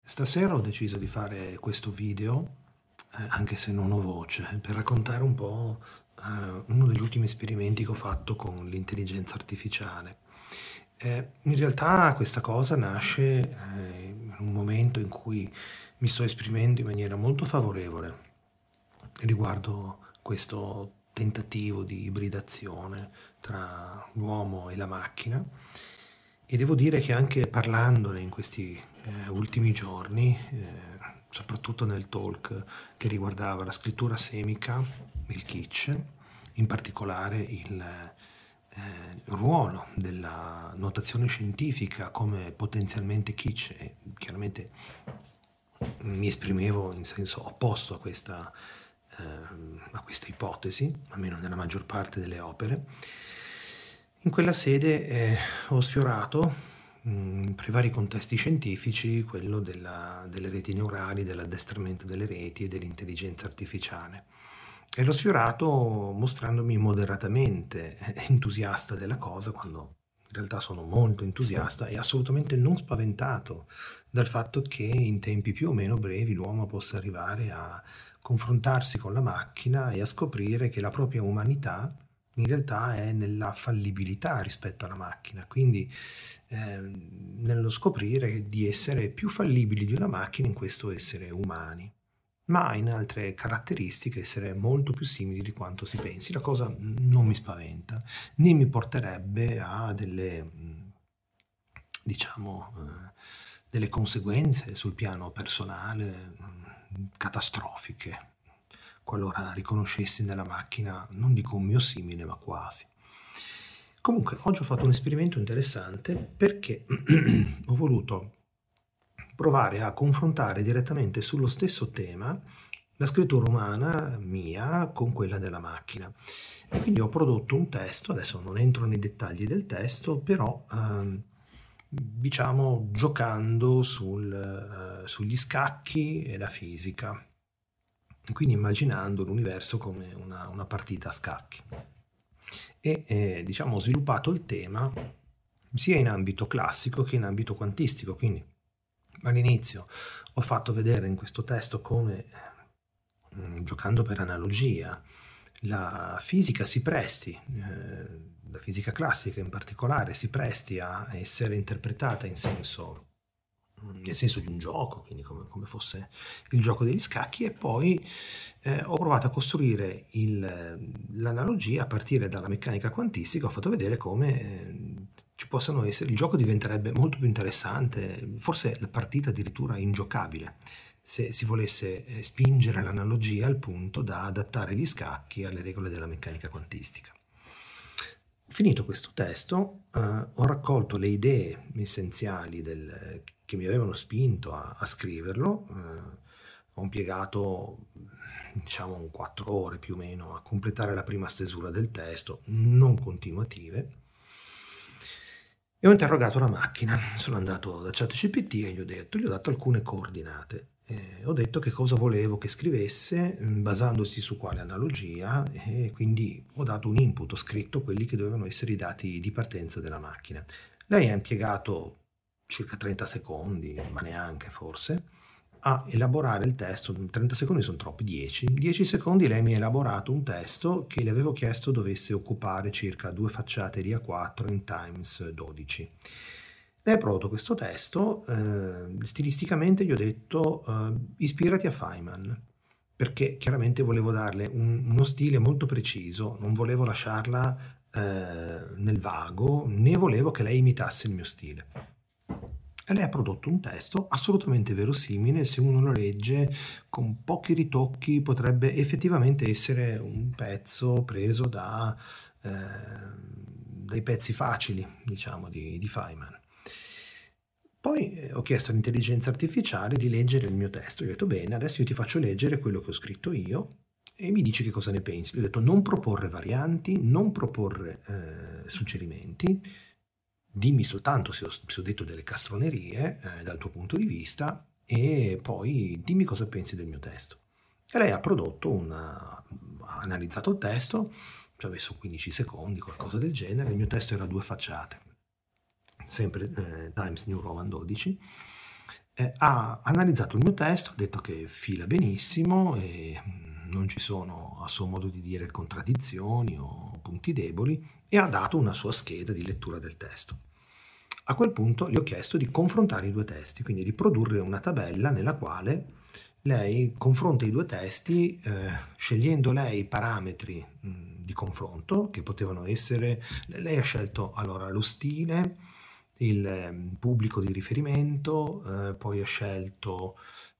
Stasera ho deciso di fare questo video, anche se non ho voce, per raccontare un po', uno degli ultimi esperimenti che ho fatto con l'intelligenza artificiale. In realtà questa cosa nasce, in un momento in cui mi sto esprimendo in maniera molto favorevole riguardo questo tentativo di ibridazione tra l'uomo e la macchina. E devo dire che anche parlandone in questi ultimi giorni, soprattutto nel talk che riguardava la scrittura semica, il kitsch, in particolare il ruolo della notazione scientifica come potenzialmente kitsch, e chiaramente mi esprimevo in senso opposto a questa ipotesi, almeno nella maggior parte delle opere. In quella sede ho sfiorato, per i vari contesti scientifici, quello delle reti neurali, dell'addestramento delle reti e dell'intelligenza artificiale. E l'ho sfiorato mostrandomi moderatamente entusiasta della cosa, quando in realtà sono molto entusiasta e assolutamente non spaventato dal fatto che in tempi più o meno brevi l'uomo possa arrivare a confrontarsi con la macchina e a scoprire che la propria umanità in realtà è nella fallibilità rispetto alla macchina, quindi nello scoprire di essere più fallibili di una macchina in questo essere umani, ma in altre caratteristiche essere molto più simili di quanto si pensi. La cosa non mi spaventa, né mi porterebbe a diciamo, delle conseguenze sul piano personale catastrofiche, qualora riconoscessi nella macchina, non dico un mio simile, ma quasi. Comunque, oggi ho fatto un esperimento interessante perché ho voluto provare a confrontare direttamente sullo stesso tema la scrittura umana mia con quella della macchina. E quindi ho prodotto un testo, adesso non entro nei dettagli del testo, però diciamo giocando sugli scacchi e la fisica, quindi immaginando l'universo come una partita a scacchi. E diciamo ho sviluppato il tema sia in ambito classico che in ambito quantistico, quindi all'inizio ho fatto vedere in questo testo come, giocando per analogia, la fisica si presti, la fisica classica in particolare, si presti a essere interpretata nel senso di un gioco, quindi come fosse il gioco degli scacchi, e poi ho provato a costruire l'analogia a partire dalla meccanica quantistica. Ho fatto vedere come ci possano essere, il gioco diventerebbe molto più interessante, forse la partita addirittura ingiocabile, se si volesse spingere l'analogia al punto da adattare gli scacchi alle regole della meccanica quantistica. Finito questo testo, ho raccolto le idee essenziali che mi avevano spinto a scriverlo. Ho impiegato diciamo 4 ore più o meno a completare la prima stesura del testo, non continuative, e ho interrogato la macchina. Sono andato da ChatGPT e gli ho dato alcune coordinate. Ho detto che cosa volevo che scrivesse, basandosi su quale analogia, e quindi ho dato un input, ho scritto quelli che dovevano essere i dati di partenza della macchina. Lei ha impiegato circa 30 secondi, ma neanche forse, a elaborare il testo. 30 secondi sono troppi, 10 secondi lei mi ha elaborato un testo che le avevo chiesto dovesse occupare circa 2 facciate di A4 in Times 12. Lei ha prodotto questo testo, stilisticamente gli ho detto ispirati a Feynman, perché chiaramente volevo darle uno stile molto preciso, non volevo lasciarla nel vago, né volevo che lei imitasse il mio stile. E lei ha prodotto un testo assolutamente verosimile. Se uno lo legge con pochi ritocchi potrebbe effettivamente essere un pezzo preso dai pezzi facili, diciamo, di Feynman. Poi ho chiesto all'intelligenza artificiale di leggere il mio testo. Gli ho detto: bene, adesso io ti faccio leggere quello che ho scritto io e mi dici che cosa ne pensi. Gli ho detto: non proporre varianti, non proporre suggerimenti, dimmi soltanto se ho detto delle castronerie dal tuo punto di vista, e poi dimmi cosa pensi del mio testo. E lei ha ha analizzato il testo, ci ha messo 15 secondi, qualcosa del genere. Il mio testo era 2 facciate, sempre Times New Roman 12, ha analizzato il mio testo, ha detto che fila benissimo e non ci sono, a suo modo di dire, contraddizioni o punti deboli, e ha dato una sua scheda di lettura del testo. A quel punto gli ho chiesto di confrontare i due testi, quindi di produrre una tabella nella quale lei confronta i due testi, scegliendo lei i parametri di confronto, che potevano essere... Lei ha scelto allora lo stile, il pubblico di riferimento, poi ha scelto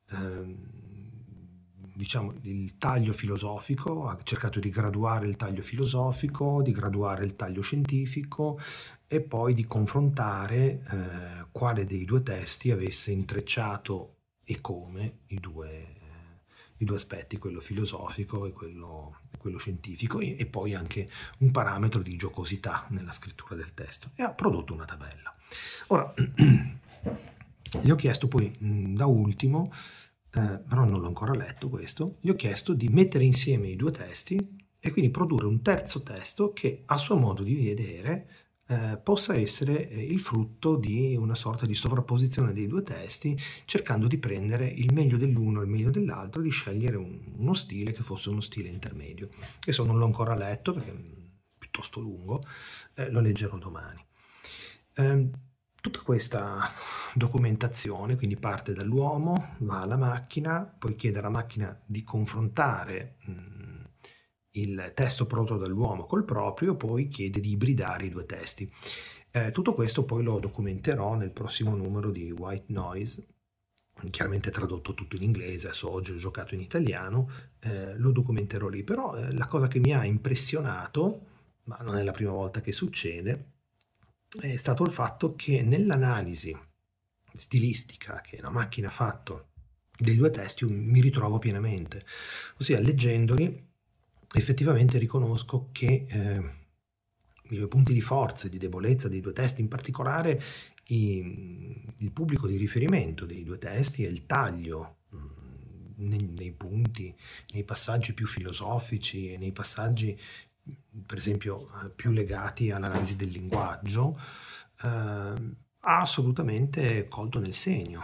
diciamo il taglio filosofico, ha cercato di graduare il taglio filosofico, di graduare il taglio scientifico e poi di confrontare quale dei due testi avesse intrecciato e come i due aspetti, quello filosofico e quello scientifico, e poi anche un parametro di giocosità nella scrittura del testo, e ha prodotto una tabella. Ora, gli ho chiesto poi, da ultimo, però non l'ho ancora letto questo, gli ho chiesto di mettere insieme i due testi e quindi produrre un terzo testo che, a suo modo di vedere, possa essere il frutto di una sorta di sovrapposizione dei due testi, cercando di prendere il meglio dell'uno e il meglio dell'altro, di scegliere uno stile che fosse uno stile intermedio. Questo non l'ho ancora letto perché è piuttosto lungo, lo leggerò domani. Tutta questa documentazione quindi parte dall'uomo, va alla macchina, poi chiede alla macchina di confrontare il testo prodotto dall'uomo col proprio, poi chiede di ibridare i due testi. Tutto questo poi lo documenterò nel prossimo numero di White Noise, chiaramente tradotto tutto in inglese, adesso oggi ho giocato in italiano, lo documenterò lì. Però la cosa che mi ha impressionato, ma non è la prima volta che succede, è stato il fatto che nell'analisi stilistica che la macchina ha fatto dei due testi mi ritrovo pienamente, ossia leggendoli effettivamente riconosco che i punti di forza e di debolezza dei due testi, in particolare il pubblico di riferimento dei due testi e il taglio nei punti, nei passaggi più filosofici e nei passaggi per esempio più legati all'analisi del linguaggio, ha assolutamente colto nel segno,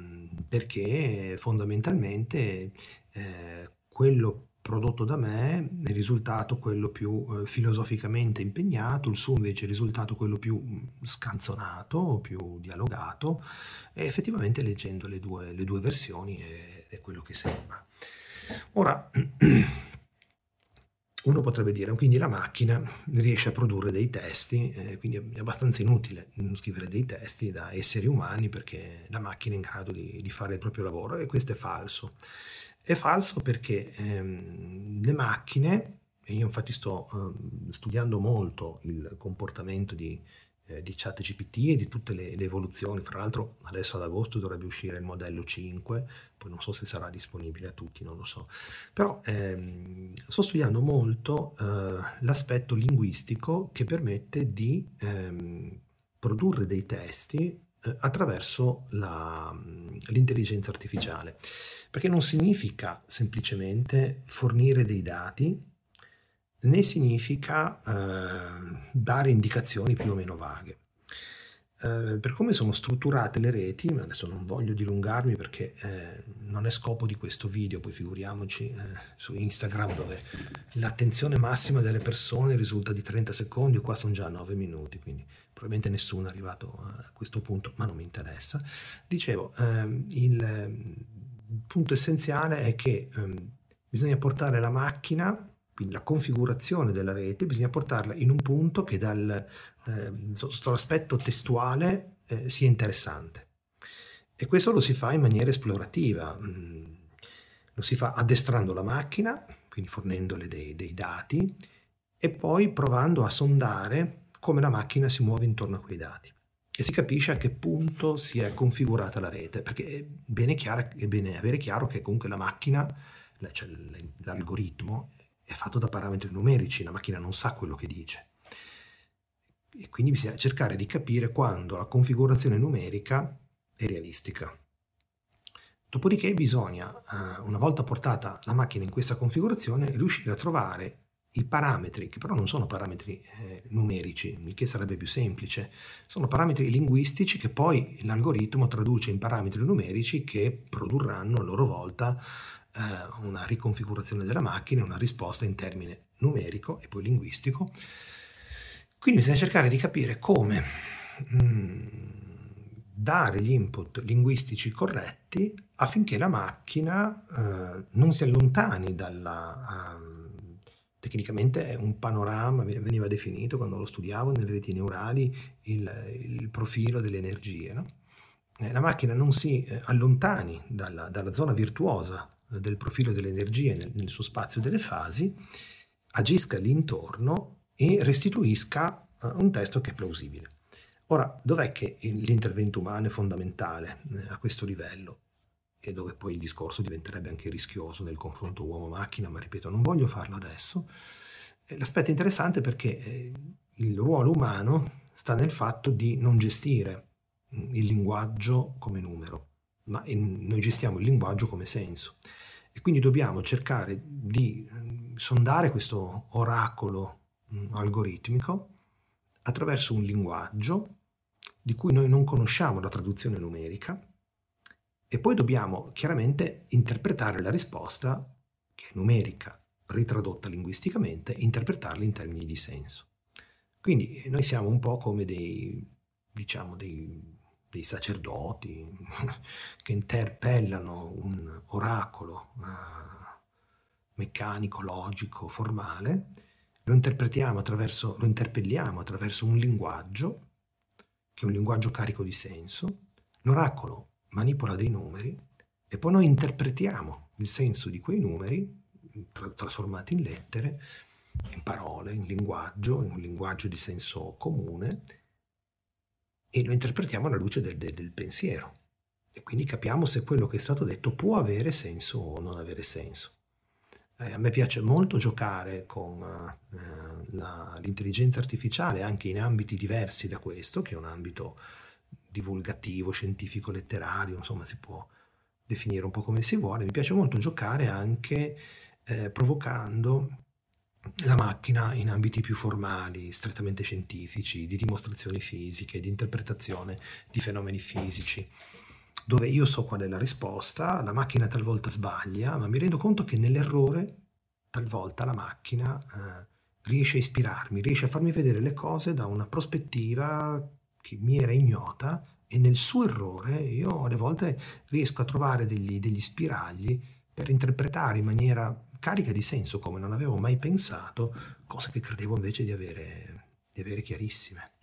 perché fondamentalmente quello prodotto da me è risultato quello più filosoficamente impegnato, il suo invece è risultato quello più scanzonato, più dialogato, e effettivamente leggendo le due versioni è quello che sembra. Ora, uno potrebbe dire, quindi la macchina riesce a produrre dei testi, quindi è abbastanza inutile scrivere dei testi da esseri umani perché la macchina è in grado di fare il proprio lavoro, e questo è falso. È falso perché le macchine, e io infatti sto studiando molto il comportamento di ChatGPT e di tutte le evoluzioni. Fra l'altro adesso ad agosto dovrebbe uscire il modello 5, poi non so se sarà disponibile a tutti, non lo so. Però sto studiando molto l'aspetto linguistico che permette di produrre dei testi attraverso l'intelligenza artificiale, perché non significa semplicemente fornire dei dati, né significa dare indicazioni più o meno vaghe. Per come sono strutturate le reti, adesso non voglio dilungarmi perché non è scopo di questo video, poi figuriamoci su Instagram, dove l'attenzione massima delle persone risulta di 30 secondi, qua sono già 9 minuti, quindi probabilmente nessuno è arrivato a questo punto, ma non mi interessa. Dicevo, il punto essenziale è che bisogna portare la macchina, quindi la configurazione della rete, bisogna portarla in un punto che sotto l'aspetto testuale sia interessante. E questo lo si fa in maniera esplorativa, lo si fa addestrando la macchina, quindi fornendole dei dati, e poi provando a sondare come la macchina si muove intorno a quei dati. E si capisce a che punto si è configurata la rete, perché è bene avere chiaro che comunque la macchina, cioè l'algoritmo, è fatto da parametri numerici, la macchina non sa quello che dice. E quindi bisogna cercare di capire quando la configurazione numerica è realistica. Dopodiché bisogna, una volta portata la macchina in questa configurazione, riuscire a trovare i parametri, che però non sono parametri numerici, il che sarebbe più semplice, sono parametri linguistici che poi l'algoritmo traduce in parametri numerici che produrranno a loro volta una riconfigurazione della macchina, una risposta in termine numerico e poi linguistico. Quindi bisogna cercare di capire come dare gli input linguistici corretti affinché la macchina non si allontani dalla... tecnicamente è un panorama, veniva definito quando lo studiavo nelle reti neurali il profilo delle energie, no? La macchina non si allontani dalla zona virtuosa del profilo delle energie nel suo spazio delle fasi, agisca lì intorno e restituisca un testo che è plausibile. Ora, dov'è che l'intervento umano è fondamentale a questo livello? E dove poi il discorso diventerebbe anche rischioso nel confronto uomo-macchina, ma ripeto, non voglio farlo adesso. L'aspetto interessante perché il ruolo umano sta nel fatto di non gestire il linguaggio come numero, ma noi gestiamo il linguaggio come senso. E quindi dobbiamo cercare di sondare questo oracolo algoritmico attraverso un linguaggio di cui noi non conosciamo la traduzione numerica, e poi dobbiamo chiaramente interpretare la risposta, che è numerica, ritradotta linguisticamente, interpretarla in termini di senso. Quindi noi siamo un po' come dei sacerdoti che interpellano un oracolo meccanico, logico, formale, lo interpelliamo attraverso un linguaggio, che è un linguaggio carico di senso. L'oracolo manipola dei numeri e poi noi interpretiamo il senso di quei numeri trasformati in lettere, in parole, in un linguaggio di senso comune, e lo interpretiamo alla luce del pensiero. E quindi capiamo se quello che è stato detto può avere senso o non avere senso. A me piace molto giocare con l'intelligenza artificiale anche in ambiti diversi da questo, che è un ambito divulgativo, scientifico, letterario, insomma si può definire un po' come si vuole. Mi piace molto giocare anche provocando la macchina in ambiti più formali, strettamente scientifici, di dimostrazioni fisiche, di interpretazione di fenomeni fisici, dove io so qual è la risposta, la macchina talvolta sbaglia, ma mi rendo conto che nell'errore talvolta la macchina riesce a ispirarmi, riesce a farmi vedere le cose da una prospettiva che mi era ignota, e nel suo errore io alle volte riesco a trovare degli spiragli per interpretare in maniera carica di senso, come non avevo mai pensato, cose che credevo invece di avere chiarissime.